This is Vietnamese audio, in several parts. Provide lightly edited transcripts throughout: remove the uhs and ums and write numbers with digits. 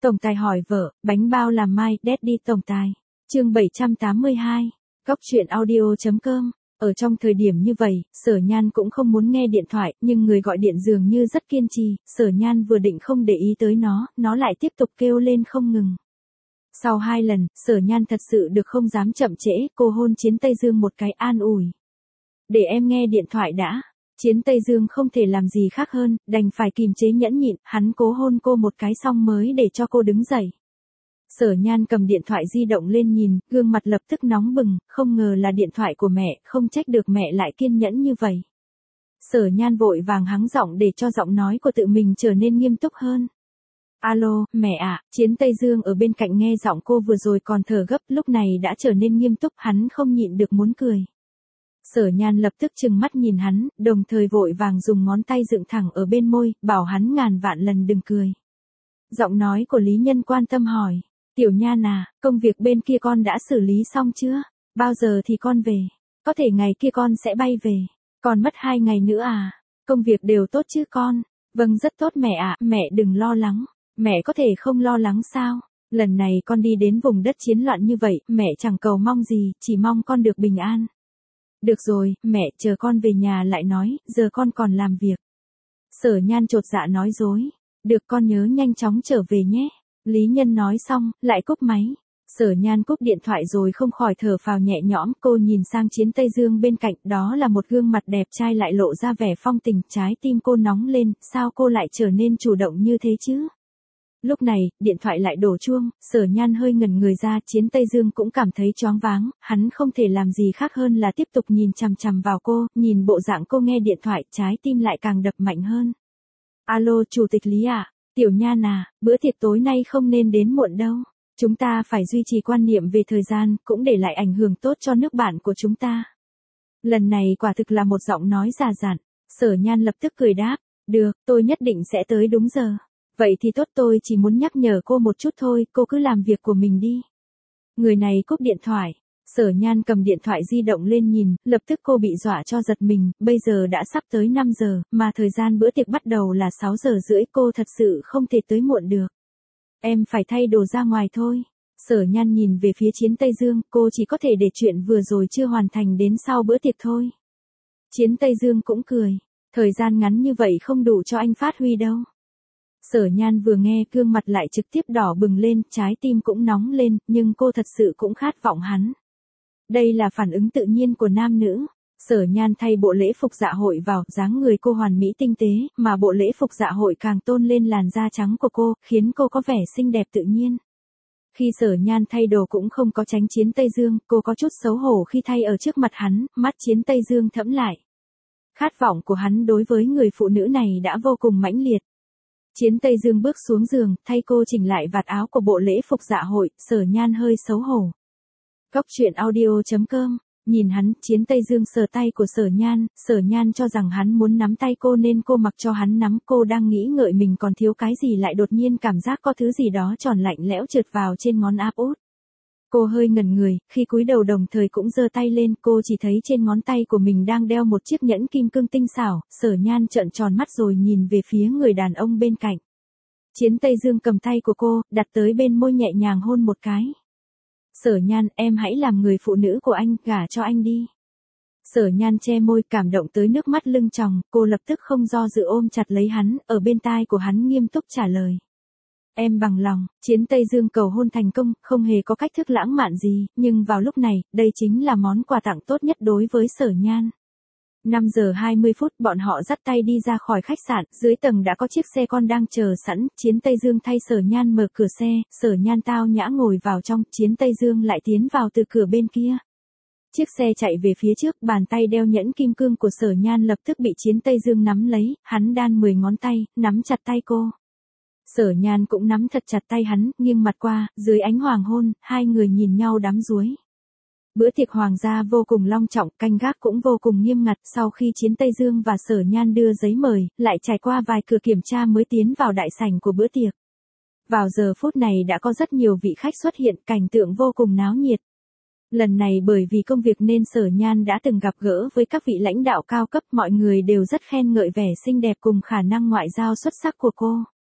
Tổng tài hỏi vợ, bánh bao làm mai, Daddy tổng tài. Chương 782. Góc truyện audio.com. Ở trong thời điểm như vậy, Sở Nhan cũng không muốn nghe điện thoại, nhưng người gọi điện dường như rất kiên trì, Sở Nhan vừa định không để ý tới nó lại tiếp tục kêu lên không ngừng. Sau 2 lần, Sở Nhan thật sự được không dám chậm trễ, cô hôn Chiến Tây Dương một cái an ủi. Để em nghe điện thoại đã. Chiến Tây Dương không thể làm gì khác hơn, đành phải kìm chế nhẫn nhịn, hắn cố hôn cô một cái xong mới để cho cô đứng dậy. Sở Nhan cầm điện thoại di động lên nhìn, gương mặt lập tức nóng bừng, không ngờ là điện thoại của mẹ, không trách được mẹ lại kiên nhẫn như vậy. Sở Nhan vội vàng hắng giọng để cho giọng nói của tự mình trở nên nghiêm túc hơn. Alo, mẹ ạ, Chiến Tây Dương ở bên cạnh nghe giọng cô vừa rồi còn thở gấp, lúc này đã trở nên nghiêm túc, hắn không nhịn được muốn cười. Sở Nhan lập tức trừng mắt nhìn hắn, đồng thời vội vàng dùng ngón tay dựng thẳng ở bên môi, bảo hắn ngàn vạn lần đừng cười. Giọng nói của Lý Nhân quan tâm hỏi, Tiểu Nhan à, công việc bên kia con đã xử lý xong chưa? Bao giờ thì con về? Có thể ngày kia con sẽ bay về. Còn mất 2 ngày nữa à? Công việc đều tốt chứ con? Vâng rất tốt mẹ ạ, mẹ đừng lo lắng. Mẹ có thể không lo lắng sao? Lần này con đi đến vùng đất chiến loạn như vậy, mẹ chẳng cầu mong gì, chỉ mong con được bình an. Được rồi, mẹ, chờ con về nhà lại nói, giờ con còn làm việc. Sở Nhan chột dạ nói dối. Được con nhớ nhanh chóng trở về nhé. Lý Nhân nói xong, lại cúp máy. Sở Nhan cúp điện thoại rồi không khỏi thở phào nhẹ nhõm, cô nhìn sang Chiến Tây Dương bên cạnh, đó là một gương mặt đẹp trai lại lộ ra vẻ phong tình, trái tim cô nóng lên, sao cô lại trở nên chủ động như thế chứ? Lúc này, điện thoại lại đổ chuông, Sở Nhan hơi ngẩn người ra, Chiến Tây Dương cũng cảm thấy choáng váng, hắn không thể làm gì khác hơn là tiếp tục nhìn chằm chằm vào cô, nhìn bộ dạng cô nghe điện thoại, trái tim lại càng đập mạnh hơn. Alo, Chủ tịch Lý ạ, Tiểu Nhan à, bữa tiệc tối nay không nên đến muộn đâu. Chúng ta phải duy trì quan niệm về thời gian, cũng để lại ảnh hưởng tốt cho nước bạn của chúng ta. Lần này quả thực là một giọng nói già dặn, Sở Nhan lập tức cười đáp, được, tôi nhất định sẽ tới đúng giờ. Vậy thì tốt, tôi chỉ muốn nhắc nhở cô một chút thôi, cô cứ làm việc của mình đi. Người này cúp điện thoại. Sở Nhan cầm điện thoại di động lên nhìn, lập tức cô bị dọa cho giật mình, bây giờ đã sắp tới 5 giờ, mà thời gian bữa tiệc bắt đầu là 6 giờ rưỡi, cô thật sự không thể tới muộn được. Em phải thay đồ ra ngoài thôi. Sở Nhan nhìn về phía Chiến Tây Dương, cô chỉ có thể để chuyện vừa rồi chưa hoàn thành đến sau bữa tiệc thôi. Chiến Tây Dương cũng cười, thời gian ngắn như vậy không đủ cho anh phát huy đâu. Sở Nhan vừa nghe, gương mặt lại trực tiếp đỏ bừng lên, trái tim cũng nóng lên, nhưng cô thật sự cũng khát vọng hắn. Đây là phản ứng tự nhiên của nam nữ. Sở Nhan thay bộ lễ phục dạ hội vào, dáng người cô hoàn mỹ tinh tế, mà bộ lễ phục dạ hội càng tôn lên làn da trắng của cô, khiến cô có vẻ xinh đẹp tự nhiên. Khi Sở Nhan thay đồ cũng không có tránh Chiến Tây Dương, cô có chút xấu hổ khi thay ở trước mặt hắn, mắt Chiến Tây Dương thẫm lại. Khát vọng của hắn đối với người phụ nữ này đã vô cùng mãnh liệt. Chiến Tây Dương bước xuống giường, thay cô chỉnh lại vạt áo của bộ lễ phục dạ hội, Sở Nhan hơi xấu hổ. Góc truyện audio.com. Nhìn hắn, Chiến Tây Dương sờ tay của Sở Nhan cho rằng hắn muốn nắm tay cô nên cô mặc cho hắn nắm, cô đang nghĩ ngợi mình còn thiếu cái gì lại đột nhiên cảm giác có thứ gì đó tròn lạnh lẽo trượt vào trên ngón áp út. Cô hơi ngẩn người, khi cúi đầu đồng thời cũng giơ tay lên, cô chỉ thấy trên ngón tay của mình đang đeo một chiếc nhẫn kim cương tinh xảo, Sở Nhan trợn tròn mắt rồi nhìn về phía người đàn ông bên cạnh. Chiến Tây Dương cầm tay của cô, đặt tới bên môi nhẹ nhàng hôn một cái. Sở Nhan, em hãy làm người phụ nữ của anh, gả cho anh đi. Sở Nhan che môi, cảm động tới nước mắt lưng tròng, cô lập tức không do dự ôm chặt lấy hắn, ở bên tai của hắn nghiêm túc trả lời. Em bằng lòng. Chiến Tây Dương cầu hôn thành công, không hề có cách thức lãng mạn gì, nhưng vào lúc này, đây chính là món quà tặng tốt nhất đối với Sở Nhan. 5 giờ 20 phút, bọn họ dắt tay đi ra khỏi khách sạn, dưới tầng đã có chiếc xe con đang chờ sẵn, Chiến Tây Dương thay Sở Nhan mở cửa xe, Sở Nhan tao nhã ngồi vào trong, Chiến Tây Dương lại tiến vào từ cửa bên kia. Chiếc xe chạy về phía trước, bàn tay đeo nhẫn kim cương của Sở Nhan lập tức bị Chiến Tây Dương nắm lấy, hắn đan 10 ngón tay, nắm chặt tay cô. Sở Nhan cũng nắm thật chặt tay hắn, nghiêng mặt qua, dưới ánh hoàng hôn, hai người nhìn nhau đắm đuối. Bữa tiệc hoàng gia vô cùng long trọng, canh gác cũng vô cùng nghiêm ngặt, sau khi Chiến Tây Dương và Sở Nhan đưa giấy mời, lại trải qua vài cửa kiểm tra mới tiến vào đại sảnh của bữa tiệc. Vào giờ phút này đã có rất nhiều vị khách xuất hiện, cảnh tượng vô cùng náo nhiệt. Lần này bởi vì công việc nên Sở Nhan đã từng gặp gỡ với các vị lãnh đạo cao cấp, mọi người đều rất khen ngợi vẻ xinh đẹp cùng khả năng ngoại giao xuất sắc của cô.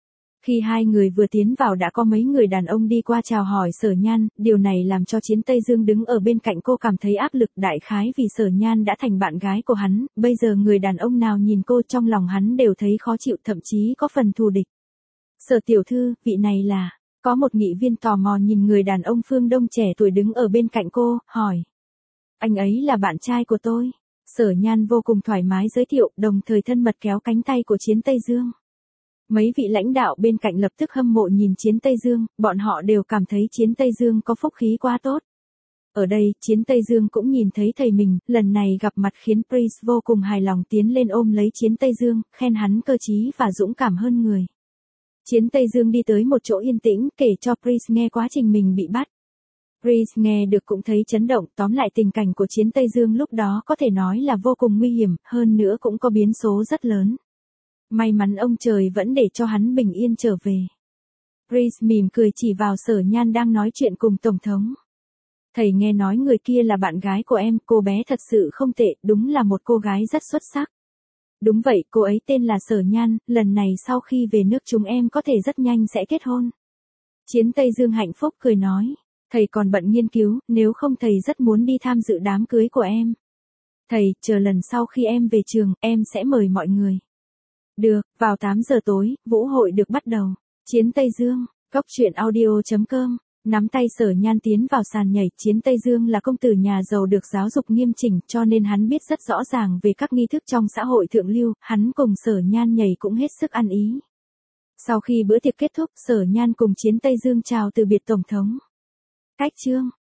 Khi hai người vừa tiến vào đã có mấy người đàn ông đi qua chào hỏi Sở Nhan, điều này làm cho Chiến Tây Dương đứng ở bên cạnh cô cảm thấy áp lực, đại khái vì Sở Nhan đã thành bạn gái của hắn, bây giờ người đàn ông nào nhìn cô trong lòng hắn đều thấy khó chịu, thậm chí có phần thù địch. Sở tiểu thư, vị này là, có một nghị viên tò mò nhìn người đàn ông phương Đông trẻ tuổi đứng ở bên cạnh cô, hỏi. Anh ấy là bạn trai của tôi. Sở Nhan vô cùng thoải mái giới thiệu, đồng thời thân mật kéo cánh tay của Chiến Tây Dương. Mấy vị lãnh đạo bên cạnh lập tức hâm mộ nhìn Chiến Tây Dương, bọn họ đều cảm thấy Chiến Tây Dương có phúc khí quá tốt. Ở đây, Chiến Tây Dương cũng nhìn thấy thầy mình, lần này gặp mặt khiến Prince vô cùng hài lòng, tiến lên ôm lấy Chiến Tây Dương, khen hắn cơ trí và dũng cảm hơn người. Chiến Tây Dương đi tới một chỗ yên tĩnh, kể cho Prince nghe quá trình mình bị bắt. Prince nghe được cũng thấy chấn động, tóm lại tình cảnh của Chiến Tây Dương lúc đó có thể nói là vô cùng nguy hiểm, hơn nữa cũng có biến số rất lớn. May mắn ông trời vẫn để cho hắn bình yên trở về. Prince mỉm cười chỉ vào Sở Nhan đang nói chuyện cùng Tổng thống. Thầy nghe nói người kia là bạn gái của em, cô bé thật sự không tệ, đúng là một cô gái rất xuất sắc. Đúng vậy, cô ấy tên là Sở Nhan, lần này sau khi về nước chúng em có thể rất nhanh sẽ kết hôn. Chiến Tây Dương hạnh phúc cười nói, thầy còn bận nghiên cứu, nếu không thầy rất muốn đi tham dự đám cưới của em. Thầy, chờ lần sau khi em về trường, em sẽ mời mọi người. Được, vào 8 giờ tối, vũ hội được bắt đầu. Chiến Tây Dương, cốc truyện audio.com, nắm tay Sở Nhan tiến vào sàn nhảy. Chiến Tây Dương là công tử nhà giàu được giáo dục nghiêm chỉnh, cho nên hắn biết rất rõ ràng về các nghi thức trong xã hội thượng lưu, hắn cùng Sở Nhan nhảy cũng hết sức ăn ý. Sau khi bữa tiệc kết thúc, Sở Nhan cùng Chiến Tây Dương chào từ biệt Tổng thống. Cách chương